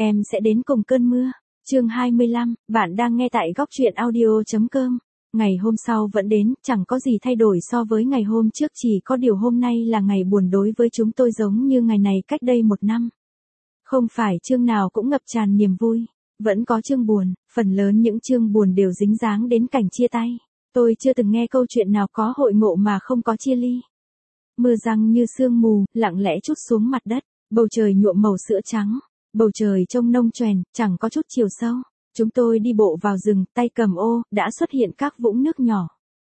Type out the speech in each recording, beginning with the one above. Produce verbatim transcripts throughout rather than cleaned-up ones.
em sẽ đến cùng cơn mưa. Chương hai mươi lăm, bạn đang nghe tại góc truyện audio chấm com. Ngày hôm sau vẫn đến, chẳng có gì thay đổi so với ngày hôm trước, chỉ có điều hôm nay là ngày buồn đối với chúng tôi giống như ngày này cách đây một năm. Không phải chương nào cũng ngập tràn niềm vui, vẫn có chương buồn, phần lớn những chương buồn đều dính dáng đến cảnh chia tay. Tôi chưa từng nghe câu chuyện nào có hội ngộ mà không có chia ly. Mưa giăng như sương mù, lặng lẽ trút xuống mặt đất, bầu trời nhuộm màu sữa trắng, bầu trời trông nông choèn, chẳng có chút chiều sâu. Chúng tôi đi bộ vào rừng, tay cầm ô, đã xuất hiện các vũng nước nhỏ.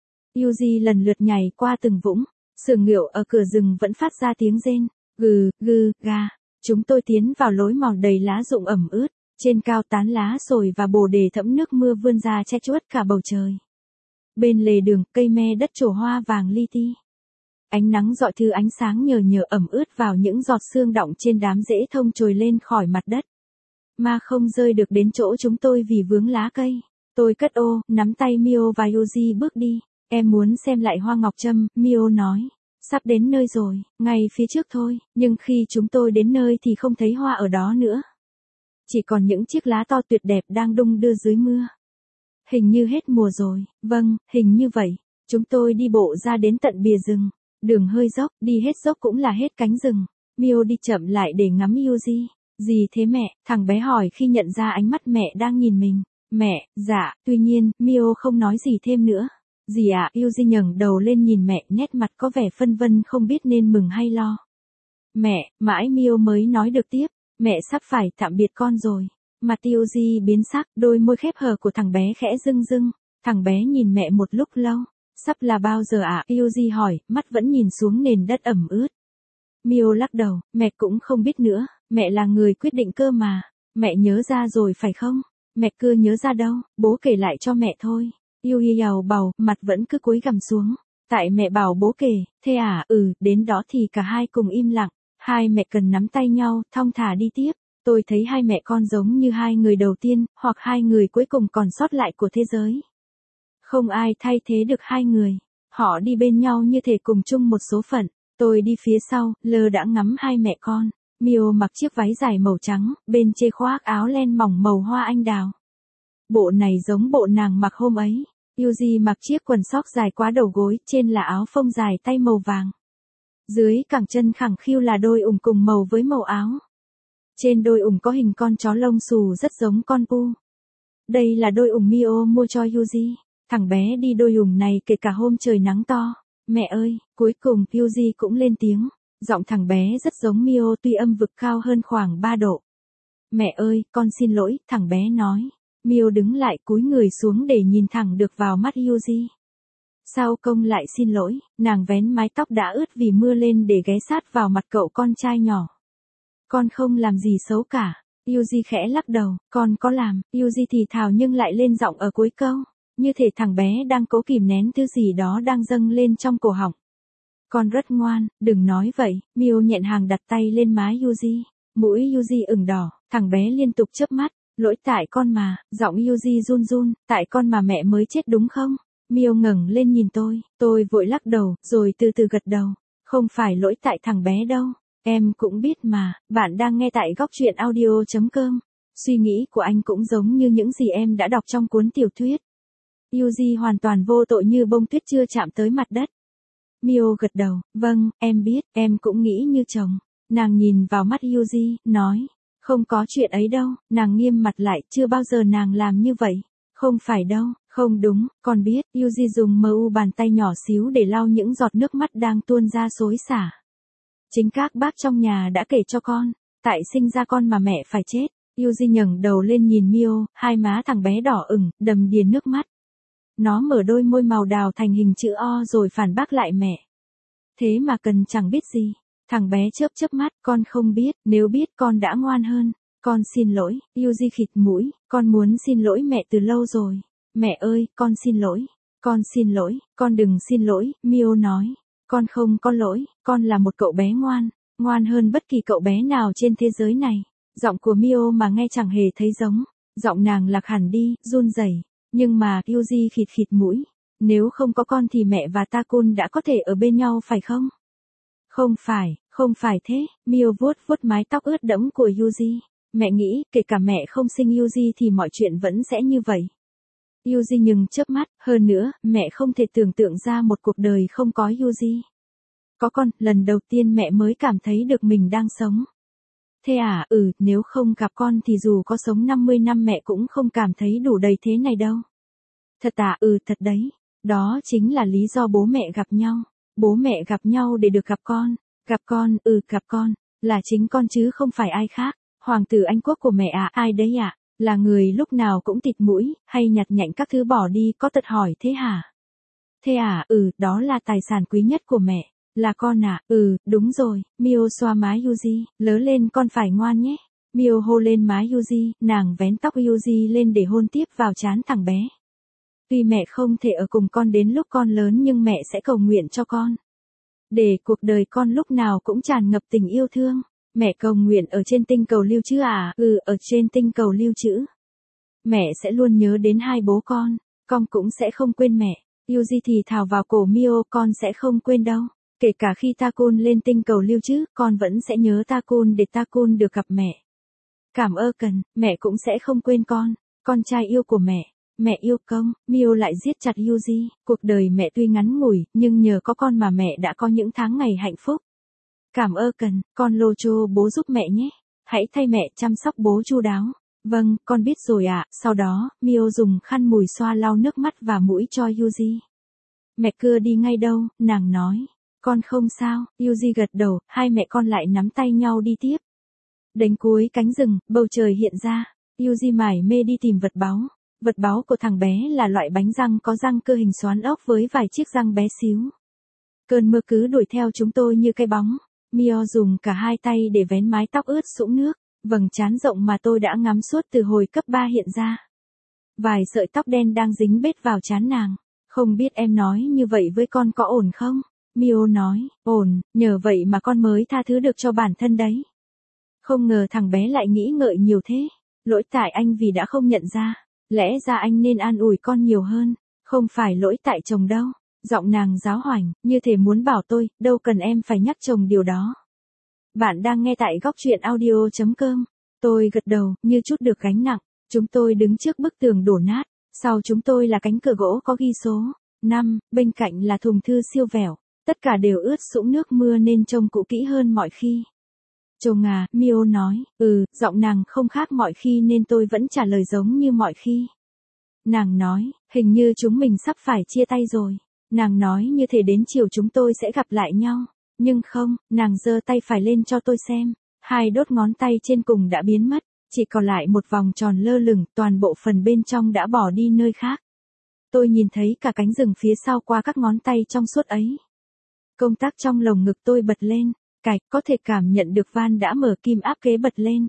Yuji lần lượt nhảy qua từng vũng, sừng ngựa ở cửa rừng vẫn phát ra tiếng rên, gừ, gừ, ga. Chúng tôi tiến vào lối mòn đầy lá rụng ẩm ướt, trên cao tán lá sồi và bồ đề thẫm nước mưa vươn ra che chuốt cả bầu trời. Bên lề đường, cây me đất trổ hoa vàng li ti. Ánh nắng rọi thứ ánh sáng nhờ nhờ ẩm ướt vào những giọt sương đọng trên đám rễ thông trồi lên khỏi mặt đất. Mà không rơi được đến chỗ chúng tôi vì vướng lá cây. Tôi cất ô, nắm tay Mio và Yuji bước đi. Em muốn xem lại hoa ngọc trâm, Mio nói. Sắp đến nơi rồi, ngay phía trước thôi, nhưng khi chúng tôi đến nơi thì không thấy hoa ở đó nữa. Chỉ còn những chiếc lá to tuyệt đẹp đang đung đưa dưới mưa. Hình như hết mùa rồi, vâng, hình như vậy. Chúng tôi đi bộ ra đến tận bìa rừng. Đường hơi dốc, đi hết dốc cũng là hết cánh rừng. Mio đi chậm lại để ngắm Yuji. Gì thế mẹ? Thằng bé hỏi khi nhận ra ánh mắt mẹ đang nhìn mình. Mẹ, dạ, tuy nhiên, Mio không nói gì thêm nữa. Gì ạ? À? Yuji ngẩng đầu lên nhìn mẹ, nét mặt có vẻ phân vân không biết nên mừng hay lo. Mẹ, mãi Mio mới nói được tiếp. Mẹ sắp phải tạm biệt con rồi. Mặt Yuji biến sắc, đôi môi khép hờ của thằng bé khẽ rưng rưng. Thằng bé nhìn mẹ một lúc lâu. Sắp là bao giờ ạ? À? Yuji hỏi, mắt vẫn nhìn xuống nền đất ẩm ướt. Mio lắc đầu, mẹ cũng không biết nữa, mẹ là người quyết định cơ mà. Mẹ nhớ ra rồi phải không? Mẹ cứ nhớ ra đâu, bố kể lại cho mẹ thôi. Yui giàu bầu, mặt vẫn cứ cúi gằm xuống. Tại mẹ bảo bố kể, thế à, ừ, đến đó thì cả hai cùng im lặng. Hai mẹ cần nắm tay nhau, thong thả đi tiếp. Tôi thấy hai mẹ con giống như hai người đầu tiên, hoặc hai người cuối cùng còn sót lại của thế giới. Không ai thay thế được hai người. Họ đi bên nhau như thể cùng chung một số phận. Tôi đi phía sau, lơ đãng ngắm hai mẹ con. Mio mặc chiếc váy dài màu trắng, bên trên khoác áo len mỏng màu hoa anh đào. Bộ này giống bộ nàng mặc hôm ấy. Yuji mặc chiếc quần sóc dài quá đầu gối, trên là áo phông dài tay màu vàng. Dưới cẳng chân khẳng khiu là đôi ủng cùng màu với màu áo. Trên đôi ủng có hình con chó lông xù rất giống con pu. Đây là đôi ủng Mio mua cho Yuji. Thằng bé đi đôi ủng này kể cả hôm trời nắng to. Mẹ ơi, cuối cùng Yuji cũng lên tiếng. Giọng thằng bé rất giống Mio tuy âm vực cao hơn khoảng ba độ. Mẹ ơi, con xin lỗi, thằng bé nói. Mio đứng lại cúi người xuống để nhìn thẳng được vào mắt Yuji. Sao công lại xin lỗi? Nàng vén mái tóc đã ướt vì mưa lên để ghé sát vào mặt cậu con trai nhỏ. Con không làm gì xấu cả. Yuji khẽ lắc đầu, con có làm. Yuji thì thào nhưng lại lên giọng ở cuối câu. Như thể thằng bé đang cố kìm nén thứ gì đó đang dâng lên trong cổ họng. Con rất ngoan, đừng nói vậy. Mio nhẹn hàng đặt tay lên má Yuji. Mũi Yuji ửng đỏ, thằng bé liên tục chớp mắt. Lỗi tại con mà, giọng Yuji run run, tại con mà mẹ mới chết đúng không? Mio ngẩng lên nhìn tôi, tôi vội lắc đầu, rồi từ từ gật đầu. Không phải lỗi tại thằng bé đâu. Em cũng biết mà, bạn đang nghe tại góc truyện audio chấm com. Suy nghĩ của anh cũng giống như những gì em đã đọc trong cuốn tiểu thuyết. Yuji hoàn toàn vô tội như bông tuyết chưa chạm tới mặt đất. Mio gật đầu, vâng, em biết, em cũng nghĩ như chồng. Nàng nhìn vào mắt Yuji, nói, không có chuyện ấy đâu, nàng nghiêm mặt lại, chưa bao giờ nàng làm như vậy. Không phải đâu, không đúng, con biết, Yuji dùng mờ u bàn tay nhỏ xíu để lau những giọt nước mắt đang tuôn ra xối xả. Chính các bác trong nhà đã kể cho con, tại sinh ra con mà mẹ phải chết. Yuji ngẩng đầu lên nhìn Mio, hai má thằng bé đỏ ửng, đầm đìa nước mắt. Nó mở đôi môi màu đào thành hình chữ O rồi phản bác lại mẹ. Thế mà cần chẳng biết gì. Thằng bé chớp chớp mắt, con không biết, nếu biết con đã ngoan hơn. Con xin lỗi, Yuji khịt mũi, con muốn xin lỗi mẹ từ lâu rồi. Mẹ ơi, con xin lỗi. Con xin lỗi, con đừng xin lỗi, Mio nói. Con không có lỗi, con là một cậu bé ngoan, ngoan hơn bất kỳ cậu bé nào trên thế giới này. Giọng của Mio mà nghe chẳng hề thấy giống. Giọng nàng lạc hẳn đi, run rẩy. Nhưng mà, Yuji khịt khịt mũi. Nếu không có con thì mẹ và Takun đã có thể ở bên nhau phải không? Không phải, không phải thế. Mio vuốt vuốt mái tóc ướt đẫm của Yuji. Mẹ nghĩ, kể cả mẹ không sinh Yuji thì mọi chuyện vẫn sẽ như vậy. Yuji nhưng chớp mắt, hơn nữa, mẹ không thể tưởng tượng ra một cuộc đời không có Yuji. Có con, lần đầu tiên mẹ mới cảm thấy được mình đang sống. Thế à, ừ, nếu không gặp con thì dù có sống năm mươi năm mẹ cũng không cảm thấy đủ đầy thế này đâu. Thật à, ừ, thật đấy. Đó chính là lý do bố mẹ gặp nhau. Bố mẹ gặp nhau để được gặp con. Gặp con, ừ, gặp con. Là chính con chứ không phải ai khác. Hoàng tử Anh quốc của mẹ à, ai đấy ạ? À? Là người lúc nào cũng tịt mũi, hay nhặt nhạnh các thứ bỏ đi, có tật hỏi thế hả? Thế à, ừ, đó là tài sản quý nhất của mẹ. Là con à, ừ, đúng rồi. Mio xoa má Yuji, lớn lên con phải ngoan nhé. Mio hôn lên má Yuji, nàng vén tóc Yuji lên để hôn tiếp vào trán thằng bé. Tuy mẹ không thể ở cùng con đến lúc con lớn nhưng mẹ sẽ cầu nguyện cho con. Để cuộc đời con lúc nào cũng tràn ngập tình yêu thương. Mẹ cầu nguyện ở trên tinh cầu lưu trữ à? Ừ, ở trên tinh cầu lưu trữ. Mẹ sẽ luôn nhớ đến hai bố con. Con cũng sẽ không quên mẹ. Yuji thì thào vào cổ Mio, con sẽ không quên đâu. Kể cả khi Takun lên tinh cầu lưu trữ, con vẫn sẽ nhớ Takun để Takun được gặp mẹ. Cảm ơn cần, mẹ cũng sẽ không quên con. Con trai yêu của mẹ. Mẹ yêu công, Mio lại giết chặt Yuji. Cuộc đời mẹ tuy ngắn ngủi, nhưng nhờ có con mà mẹ đã có những tháng ngày hạnh phúc. Cảm ơn cần, con lô chô bố giúp mẹ nhé. Hãy thay mẹ chăm sóc bố chu đáo. Vâng, con biết rồi ạ. À. Sau đó, Mio dùng khăn mùi xoa lau nước mắt và mũi cho Yuji. Mẹ cưa đi ngay đâu, nàng nói. Con không sao, Yuji gật đầu, hai mẹ con lại nắm tay nhau đi tiếp. Đến cuối cánh rừng, bầu trời hiện ra. Yuji mải mê đi tìm vật báu. Vật báu của thằng bé là loại bánh răng có răng cơ hình xoắn ốc với vài chiếc răng bé xíu. Cơn mưa cứ đuổi theo chúng tôi như cái bóng. Mio dùng cả hai tay để vén mái tóc ướt sũng nước, vầng trán rộng mà tôi đã ngắm suốt từ hồi cấp ba hiện ra. Vài sợi tóc đen đang dính bết vào trán nàng. Không biết em nói như vậy với con có ổn không? Mio nói, ổn, nhờ vậy mà con mới tha thứ được cho bản thân đấy. Không ngờ thằng bé lại nghĩ ngợi nhiều thế. Lỗi tại anh vì đã không nhận ra. Lẽ ra anh nên an ủi con nhiều hơn. Không phải lỗi tại chồng đâu. Giọng nàng giáo hoành, như thể muốn bảo tôi, đâu cần em phải nhắc chồng điều đó. Bạn đang nghe tại góc truyện audio chấm com. Tôi gật đầu, như chút được gánh nặng. Chúng tôi đứng trước bức tường đổ nát. Sau chúng tôi là cánh cửa gỗ có ghi số năm, bên cạnh là thùng thư siêu vẹo. Tất cả đều ướt sũng nước mưa nên trông cũ kỹ hơn mọi khi. Chồng à, Mio nói, ừ, giọng nàng không khác mọi khi nên tôi vẫn trả lời giống như mọi khi. Nàng nói, hình như chúng mình sắp phải chia tay rồi. Nàng nói như thể đến chiều chúng tôi sẽ gặp lại nhau. Nhưng không, nàng giơ tay phải lên cho tôi xem. Hai đốt ngón tay trên cùng đã biến mất. Chỉ còn lại một vòng tròn lơ lửng, toàn bộ phần bên trong đã bỏ đi nơi khác. Tôi nhìn thấy cả cánh rừng phía sau qua các ngón tay trong suốt ấy. Công tắc trong lồng ngực tôi bật lên. Cạch, có thể cảm nhận được van đã mở kim áp kế bật lên.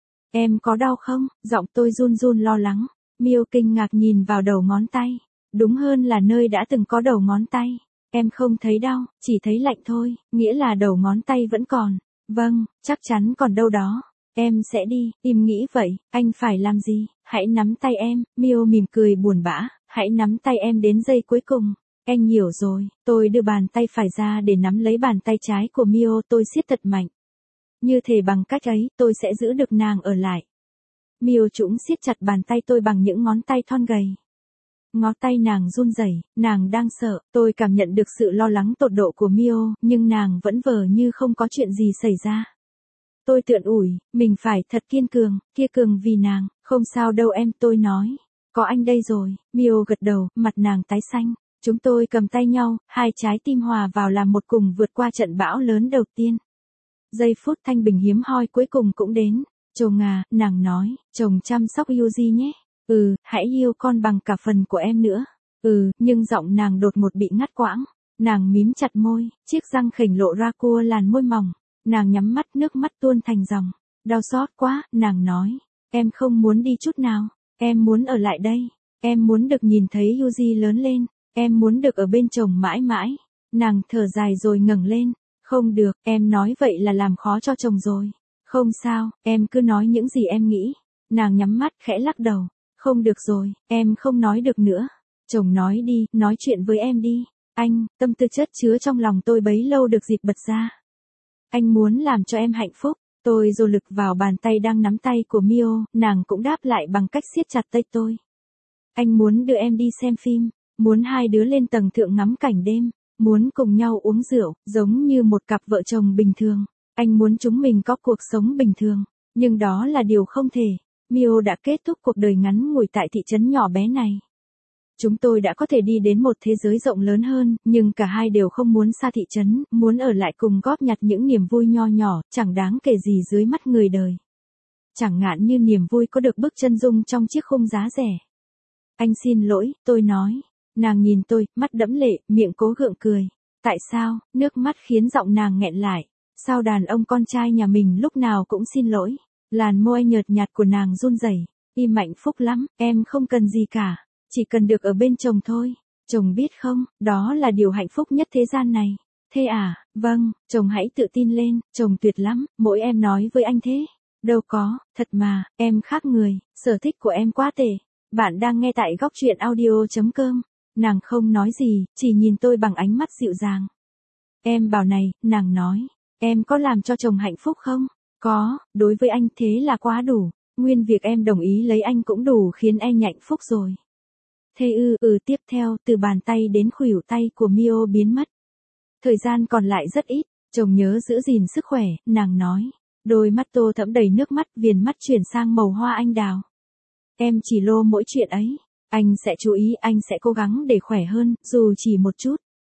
Em có đau không? Giọng tôi run run lo lắng. Mio kinh ngạc nhìn vào đầu ngón tay. Đúng hơn là nơi đã từng có đầu ngón tay. Em không thấy đau, chỉ thấy lạnh thôi, nghĩa là đầu ngón tay vẫn còn. Vâng, chắc chắn còn đâu đó. Em sẽ đi, im nghĩ vậy, anh phải làm gì? Hãy nắm tay em, Mio mỉm cười buồn bã, hãy nắm tay em đến giây cuối cùng. Anh hiểu rồi, tôi đưa bàn tay phải ra để nắm lấy bàn tay trái của Mio, tôi siết thật mạnh. Như thể bằng cách ấy, tôi sẽ giữ được nàng ở lại. Mio trũng siết chặt bàn tay tôi bằng những ngón tay thon gầy. Ngón tay nàng run rẩy, nàng đang sợ, tôi cảm nhận được sự lo lắng tột độ của Mio, nhưng nàng vẫn vờ như không có chuyện gì xảy ra. Tôi tựa ủi, mình phải thật kiên cường, kia cường vì nàng, không sao đâu em, tôi nói. Có anh đây rồi, Mio gật đầu, mặt nàng tái xanh. Chúng tôi cầm tay nhau, hai trái tim hòa vào làm một cùng vượt qua trận bão lớn đầu tiên. Giây phút thanh bình hiếm hoi cuối cùng cũng đến. Chồng à, nàng nói, chồng chăm sóc Yuji nhé. Ừ, hãy yêu con bằng cả phần của em nữa. Ừ, nhưng giọng nàng đột ngột bị ngắt quãng. Nàng mím chặt môi, chiếc răng khểnh lộ ra cua làn môi mỏng. Nàng nhắm mắt, nước mắt tuôn thành dòng. Đau xót quá, nàng nói. Em không muốn đi chút nào. Em muốn ở lại đây. Em muốn được nhìn thấy Yuji lớn lên. Em muốn được ở bên chồng mãi mãi. Nàng thở dài rồi ngẩng lên. Không được, em nói vậy là làm khó cho chồng rồi. Không sao, em cứ nói những gì em nghĩ. Nàng nhắm mắt khẽ lắc đầu. Không được rồi, em không nói được nữa. Chồng nói đi, nói chuyện với em đi. Anh, tâm tư chất chứa trong lòng tôi bấy lâu được dịp bật ra. Anh muốn làm cho em hạnh phúc. Tôi dồn lực vào bàn tay đang nắm tay của Mio, nàng cũng đáp lại bằng cách siết chặt tay tôi. Anh muốn đưa em đi xem phim, muốn hai đứa lên tầng thượng ngắm cảnh đêm, muốn cùng nhau uống rượu, giống như một cặp vợ chồng bình thường. Anh muốn chúng mình có cuộc sống bình thường, nhưng đó là điều không thể. Mio đã kết thúc cuộc đời ngắn ngủi tại thị trấn nhỏ bé này. Chúng tôi đã có thể đi đến một thế giới rộng lớn hơn, nhưng cả hai đều không muốn xa thị trấn, muốn ở lại cùng góp nhặt những niềm vui nho nhỏ, chẳng đáng kể gì dưới mắt người đời. Chẳng hạn như niềm vui có được bước chân dung trong chiếc khung giá rẻ. Anh xin lỗi, tôi nói. Nàng nhìn tôi, mắt đẫm lệ, miệng cố gượng cười. Tại sao? Nước mắt khiến giọng nàng nghẹn lại. Sao đàn ông con trai nhà mình lúc nào cũng xin lỗi? Làn môi nhợt nhạt của nàng run rẩy. Im hạnh phúc lắm, em không cần gì cả. Chỉ cần được ở bên chồng thôi. Chồng biết không, đó là điều hạnh phúc nhất thế gian này. Thế à, vâng, chồng hãy tự tin lên, chồng tuyệt lắm, mỗi em nói với anh thế. Đâu có, thật mà, em khác người, sở thích của em quá tệ. Bạn đang nghe tại góc truyện audio.com. Nàng không nói gì, chỉ nhìn tôi bằng ánh mắt dịu dàng. Em bảo này, nàng nói, em có làm cho chồng hạnh phúc không? Có, đối với anh thế là quá đủ. Nguyên việc em đồng ý lấy anh cũng đủ khiến em hạnh phúc rồi. Thế ư, ừ tiếp theo, từ bàn tay đến khuỷu tay của Mio biến mất. Thời gian còn lại rất ít, chồng nhớ giữ gìn sức khỏe, nàng nói. Đôi mắt tô thẫm đầy nước mắt, viền mắt chuyển sang màu hoa anh đào. Em chỉ lo mỗi chuyện ấy. Anh sẽ chú ý, anh sẽ cố gắng để khỏe hơn, dù chỉ một chút.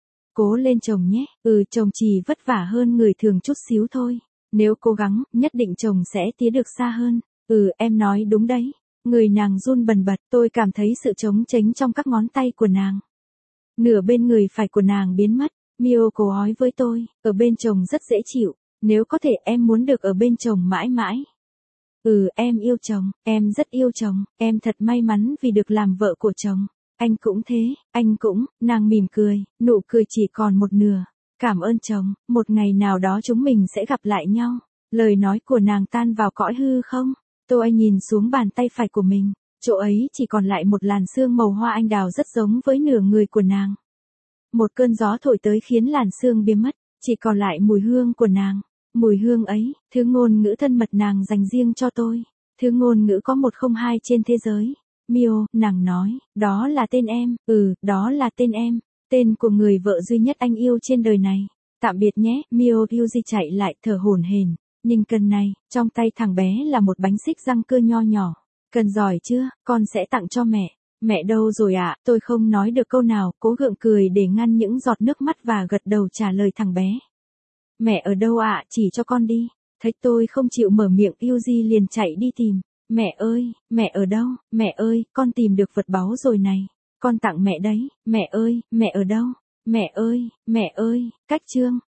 Cố lên chồng nhé, ừ chồng chỉ vất vả hơn người thường chút xíu thôi. Nếu cố gắng, nhất định chồng sẽ tiến được xa hơn. Ừ em nói đúng đấy. Người nàng run bần bật, tôi cảm thấy sự trống tránh trong các ngón tay của nàng. Nửa bên người phải của nàng biến mất. Mio cố ói với tôi, ở bên chồng rất dễ chịu. Nếu có thể em muốn được ở bên chồng mãi mãi. Ừ em yêu chồng, em rất yêu chồng, em thật may mắn vì được làm vợ của chồng. Anh cũng thế, anh cũng, nàng mỉm cười, nụ cười chỉ còn một nửa. Cảm ơn chồng, một ngày nào đó chúng mình sẽ gặp lại nhau. Lời nói của nàng tan vào cõi hư không. Tôi nhìn xuống bàn tay phải của mình, chỗ ấy chỉ còn lại một làn sương màu hoa anh đào rất giống với nửa người của nàng. Một cơn gió thổi tới khiến làn sương biến mất, chỉ còn lại mùi hương của nàng. Mùi hương ấy, thứ ngôn ngữ thân mật nàng dành riêng cho tôi. Thứ ngôn ngữ có một không hai trên thế giới. Mio, nàng nói, đó là tên em, ừ, đó là tên em. Tên của người vợ duy nhất anh yêu trên đời này. Tạm biệt nhé, Mio Yuji chạy lại thở hổn hển. Nhìn cần này, trong tay thằng bé là một bánh xích răng cưa nho nhỏ. Cần giỏi chưa, con sẽ tặng cho mẹ. Mẹ đâu rồi ạ, à? Tôi không nói được câu nào, cố gượng cười để ngăn những giọt nước mắt và gật đầu trả lời thằng bé. Mẹ ở đâu ạ, à? Chỉ cho con đi. Thấy tôi không chịu mở miệng, Yuji liền chạy đi tìm. Mẹ ơi, mẹ ở đâu, mẹ ơi, con tìm được vật báu rồi này. Con tặng mẹ đấy, mẹ ơi, mẹ ở đâu, mẹ ơi, mẹ ơi, cách chương.